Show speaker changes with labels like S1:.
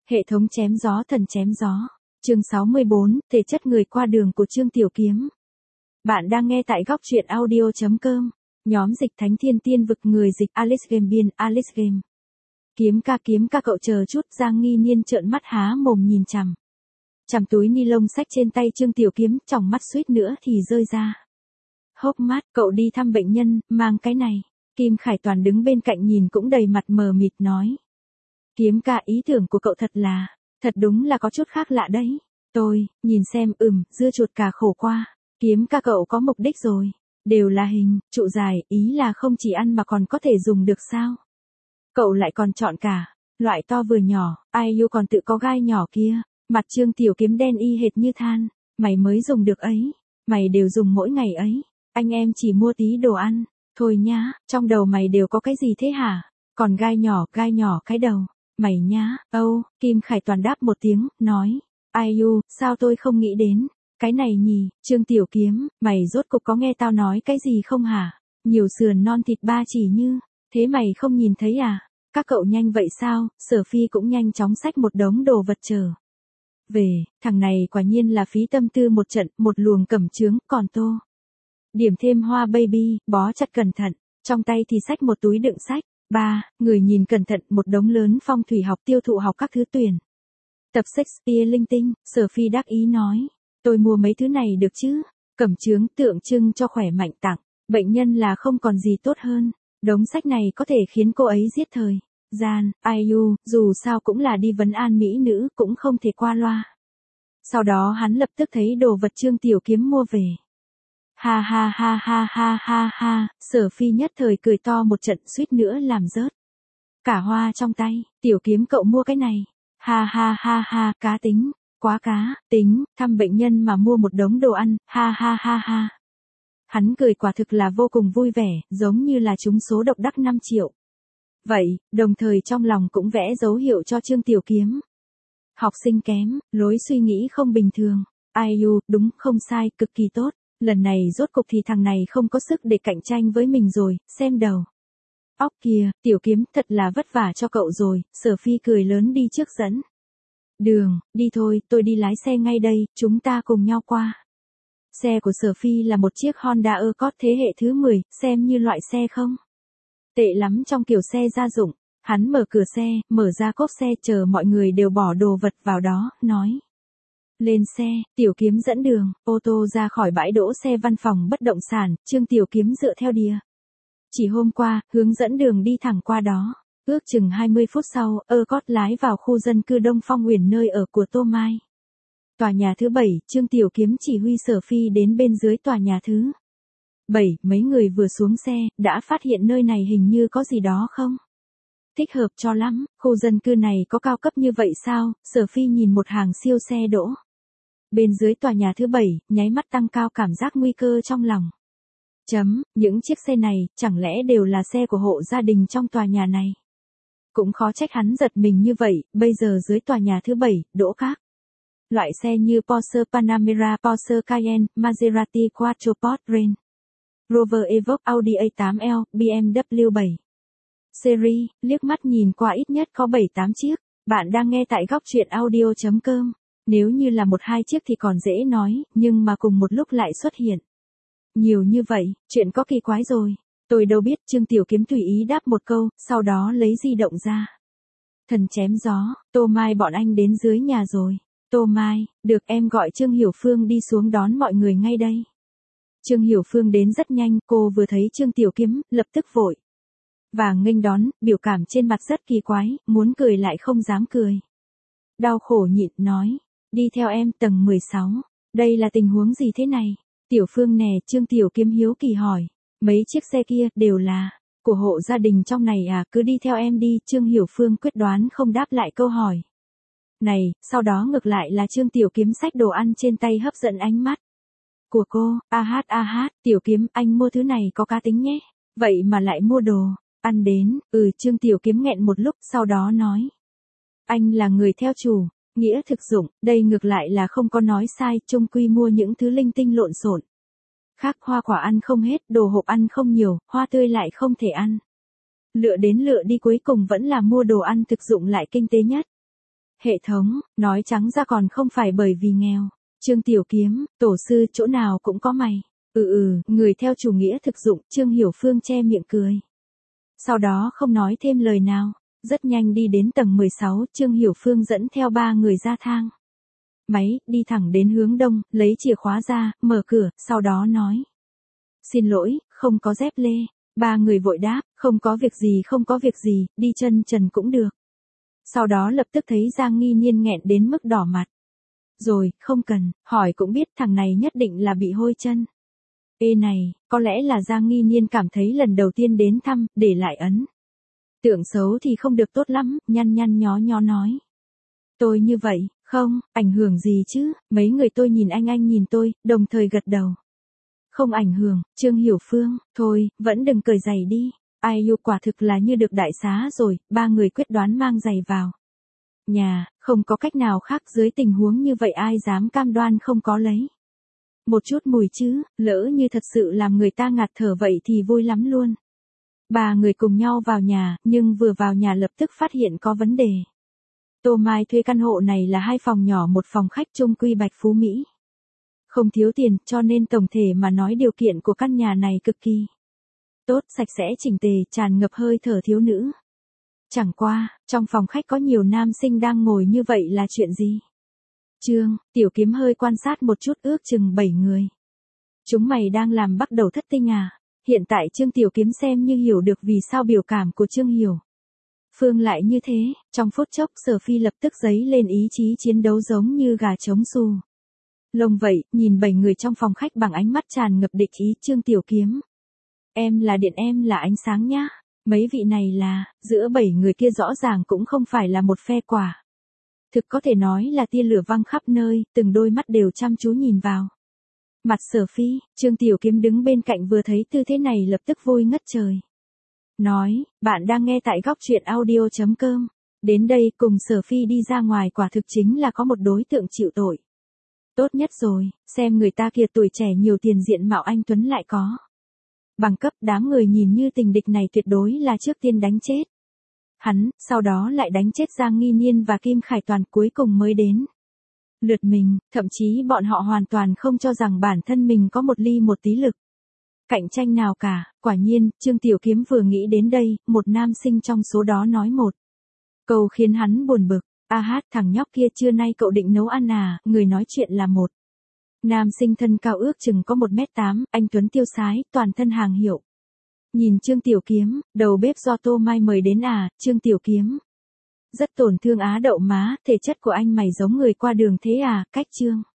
S1: Hệ thống chém gió thần chém gió. Chương 64, thể chất người qua đường của Trương Tiểu Kiếm. Bạn đang nghe tại góc truyện audio.com. Nhóm dịch Thánh Thiên Tiên Vực, người dịch Alice Game, biên Alice Game. Kiếm ca cậu chờ chút. Giang Nghi Niên trợn mắt há mồm nhìn chằm túi ni lông xách trên tay Trương Tiểu Kiếm, tròng mắt suýt nữa thì rơi ra. Hốc mắt, cậu đi thăm bệnh nhân, mang cái này. Kim Khải Toàn đứng bên cạnh nhìn cũng đầy mặt mờ mịt nói. Kiếm ca, ý tưởng của cậu thật đúng là có chút khác lạ đấy. Tôi, nhìn xem, dưa chuột cà khổ qua. Kiếm ca, cậu có mục đích rồi. Đều là hình, trụ dài, ý là không chỉ ăn mà còn có thể dùng được sao? Cậu lại còn chọn cả loại to vừa nhỏ, ai yêu còn tự có gai nhỏ kia. Mặt Trương Tiểu Kiếm đen y hệt như than. Mày mới dùng được ấy. Mày đều dùng mỗi ngày ấy. Anh em chỉ mua tí đồ ăn. Thôi nhá, trong đầu mày đều có cái gì thế hả? Còn gai nhỏ cái đầu. Mày nhá, Kim Khải Toàn đáp một tiếng, nói. Ai u, sao tôi không nghĩ đến cái này nhỉ? Trương Tiểu Kiếm, mày rốt cục có nghe tao nói cái gì không hả? Nhiều sườn non thịt ba chỉ như, thế mày không nhìn thấy à? Các cậu nhanh vậy sao? Sở Phi cũng nhanh chóng xách một đống đồ vật trở về. Thằng này quả nhiên là phí tâm tư một trận, một luồng cẩm chướng, còn tô điểm thêm hoa baby, bó chặt cẩn thận, trong tay thì xách một túi đựng sách. Người nhìn cẩn thận, một đống lớn phong thủy học, tiêu thụ học các thứ tuyển tập Shakespeare linh tinh. Sở Phi đắc ý nói, tôi mua mấy thứ này được chứ? Cẩm chướng tượng trưng cho khỏe mạnh, tặng bệnh nhân là không còn gì tốt hơn. Đống sách này có thể khiến cô ấy giết thời gian. IU, dù sao cũng là đi vấn an mỹ nữ, cũng không thể qua loa. Sau đó hắn lập tức thấy đồ vật Trương Tiểu Kiếm mua về. Ha, Sở Phi nhất thời cười to một trận, suýt nữa làm rớt cả hoa trong tay. Tiểu Kiếm, cậu mua cái này. Ha, cá tính, quá cá tính, thăm bệnh nhân mà mua một đống đồ ăn. Ha. Hắn cười quả thực là vô cùng vui vẻ, giống như là trúng số độc đắc 5 triệu. Vậy, đồng thời trong lòng cũng vẽ dấu hiệu cho Trương Tiểu Kiếm. Học sinh kém, lối suy nghĩ không bình thường. IU, đúng, không sai, cực kỳ tốt. Lần này rốt cục thì thằng này không có sức để cạnh tranh với mình rồi, xem đầu óc kia. Tiểu Kiếm, thật là vất vả cho cậu rồi. Sở Phi cười lớn đi trước dẫn đường. Đi thôi, tôi đi lái xe ngay đây, chúng ta cùng nhau qua. Xe của Sở Phi là một chiếc Honda Accord thế hệ thứ 10, xem như loại xe không tệ lắm trong kiểu xe gia dụng. Hắn mở cửa xe, mở ra cốp xe, chờ mọi người đều bỏ đồ vật vào đó, nói. Lên xe. Tiểu Kiếm dẫn đường. Ô tô ra khỏi bãi đỗ xe văn phòng bất động sản. Trương Tiểu Kiếm dựa theo địa chỉ hôm qua, hướng dẫn đường đi thẳng qua đó. Ước chừng 20 phút sau, Accord lái vào khu dân cư Đông Phong Uyển, nơi ở của Tô Mai. Tòa nhà thứ 7, Trương Tiểu Kiếm chỉ huy Sở Phi đến bên dưới tòa nhà thứ 7. Mấy người vừa xuống xe, đã phát hiện nơi này hình như có gì đó không thích hợp cho lắm. Khu dân cư này có cao cấp như vậy sao? Sở Phi nhìn một hàng siêu xe đỗ bên dưới tòa nhà thứ 7, nháy mắt tăng cao cảm giác nguy cơ trong lòng. Những chiếc xe này, chẳng lẽ đều là xe của hộ gia đình trong tòa nhà này? Cũng khó trách hắn giật mình như vậy. Bây giờ dưới tòa nhà thứ 7, đỗ các loại xe như Porsche Panamera, Porsche Cayenne, Maserati Quattroporte, Range Rover Evoque, Audi A8L, BMW 7 Series. Liếc mắt nhìn qua ít nhất có 7-8 chiếc. Bạn đang nghe tại góc truyện audio.com. Nếu như là 1-2 chiếc thì còn dễ nói, nhưng mà cùng một lúc lại xuất hiện nhiều như vậy, chuyện có kỳ quái rồi. Tôi đâu biết. Trương Tiểu Kiếm tùy ý đáp một câu, sau đó lấy di động ra. Thần chém gió, Tô Mai bọn anh đến dưới nhà rồi. Tô Mai, được, em gọi Trương Hiểu Phương đi xuống đón mọi người ngay đây. Trương Hiểu Phương đến rất nhanh, cô vừa thấy Trương Tiểu Kiếm, lập tức vội và nghênh đón, biểu cảm trên mặt rất kỳ quái, muốn cười lại không dám cười. Đau khổ nhịn, nói, đi theo em, tầng 16. Đây là tình huống gì thế này? Tiểu Phương nè. Trương Tiểu Kiếm hiếu kỳ hỏi. Mấy chiếc xe kia, đều là của hộ gia đình trong này à? Cứ đi theo em đi. Trương Hiểu Phương quyết đoán không đáp lại câu hỏi này. Sau đó ngược lại là Trương Tiểu Kiếm xách đồ ăn trên tay hấp dẫn ánh mắt của cô. Tiểu Kiếm, anh mua thứ này có cá tính nhé. Vậy mà lại mua đồ ăn đến. Trương Tiểu Kiếm nghẹn một lúc, sau đó nói. Anh là người theo chủ nghĩa thực dụng, đây ngược lại là không có nói sai. Chung quy mua những thứ linh tinh lộn xộn khác, hoa quả ăn không hết, đồ hộp ăn không nhiều, hoa tươi lại không thể ăn. Lựa đến lựa đi, cuối cùng vẫn là mua đồ ăn thực dụng lại kinh tế nhất. Hệ thống, nói trắng ra còn không phải bởi vì nghèo. Trương Tiểu Kiếm, tổ sư chỗ nào cũng có mày. Người theo chủ nghĩa thực dụng, Trương Hiểu Phương che miệng cười. Sau đó không nói thêm lời nào, rất nhanh đi đến tầng 16, Trương Hiểu Phương dẫn theo 3 người ra thang. Máy, đi thẳng đến hướng đông, lấy chìa khóa ra, mở cửa, sau đó nói. Xin lỗi, không có dép lê. 3 người vội đáp, không có việc gì, đi chân trần cũng được. Sau đó lập tức thấy Giang Nghi Niên nghẹn đến mức đỏ mặt. Rồi, không cần, hỏi cũng biết thằng này nhất định là bị hôi chân. Ê này, có lẽ là Giang Nghi Niên cảm thấy lần đầu tiên đến thăm, để lại ấn. Tượng xấu thì không được tốt lắm, nhăn nhó nhó nói. Tôi như vậy, không, ảnh hưởng gì chứ, mấy người tôi nhìn anh nhìn tôi, đồng thời gật đầu. Không ảnh hưởng, Trương Hiểu Phương, thôi, vẫn đừng cởi giày đi. Ai yêu quả thực là như được đại xá rồi, 3 người quyết đoán mang giày vào. Nhà, không có cách nào khác dưới tình huống như vậy ai dám cam đoan không có lấy. Một chút mùi chứ, lỡ như thật sự làm người ta ngạt thở vậy thì vui lắm luôn. 3 người cùng nhau vào nhà, nhưng vừa vào nhà lập tức phát hiện có vấn đề. Tô Mai thuê căn hộ này là 2 phòng nhỏ 1 phòng khách chung quy Bạch Phú Mỹ. Không thiếu tiền, cho nên tổng thể mà nói điều kiện của căn nhà này cực kỳ tốt, sạch sẽ chỉnh tề, tràn ngập hơi thở thiếu nữ. Chẳng qua, trong phòng khách có nhiều nam sinh đang ngồi như vậy là chuyện gì? Trương, Tiểu Kiếm hơi quan sát một chút ước chừng 7 người. Chúng mày đang làm bắt đầu thất tinh à? Hiện tại Trương Tiểu Kiếm xem như hiểu được vì sao biểu cảm của Trương Hiểu Phương lại như thế, trong phút chốc Sở Phi lập tức dấy lên ý chí chiến đấu giống như gà trống xù. Lông vậy, nhìn 7 người trong phòng khách bằng ánh mắt tràn ngập địch ý. Trương Tiểu Kiếm. Em là điện, em là ánh sáng nhá. Mấy vị này là, giữa 7 người kia rõ ràng cũng không phải là một phe quả. Thực có thể nói là tia lửa văng khắp nơi, từng đôi mắt đều chăm chú nhìn vào. Mặt Sở Phi, Trương Tiểu Kiếm đứng bên cạnh vừa thấy tư thế này lập tức vui ngất trời. Nói, bạn đang nghe tại góc truyện audio.com. Đến đây cùng Sở Phi đi ra ngoài quả thực chính là có một đối tượng chịu tội. Tốt nhất rồi, xem người ta kia tuổi trẻ nhiều tiền diện mạo anh tuấn lại có bằng cấp, đám người nhìn như tình địch này tuyệt đối là trước tiên đánh chết hắn, sau đó lại đánh chết Giang Nghi Niên và Kim Khải Toàn, cuối cùng mới đến lượt mình, thậm chí bọn họ hoàn toàn không cho rằng bản thân mình có một ly một tí lực cạnh tranh nào cả. Quả nhiên, Trương Tiểu Kiếm vừa nghĩ đến đây, một nam sinh trong số đó nói một câu khiến hắn buồn bực. A hát, thằng nhóc kia trưa nay cậu định nấu ăn à? Người nói chuyện là một nam sinh thân cao ước chừng có 1m8, anh tuấn tiêu sái, toàn thân hàng hiệu. Nhìn Trương Tiểu Kiếm, đầu bếp do Tô Mai mời đến à? Trương Tiểu Kiếm rất tổn thương. Á đậu má, thể chất của anh mày giống người qua đường thế à? Cách Trương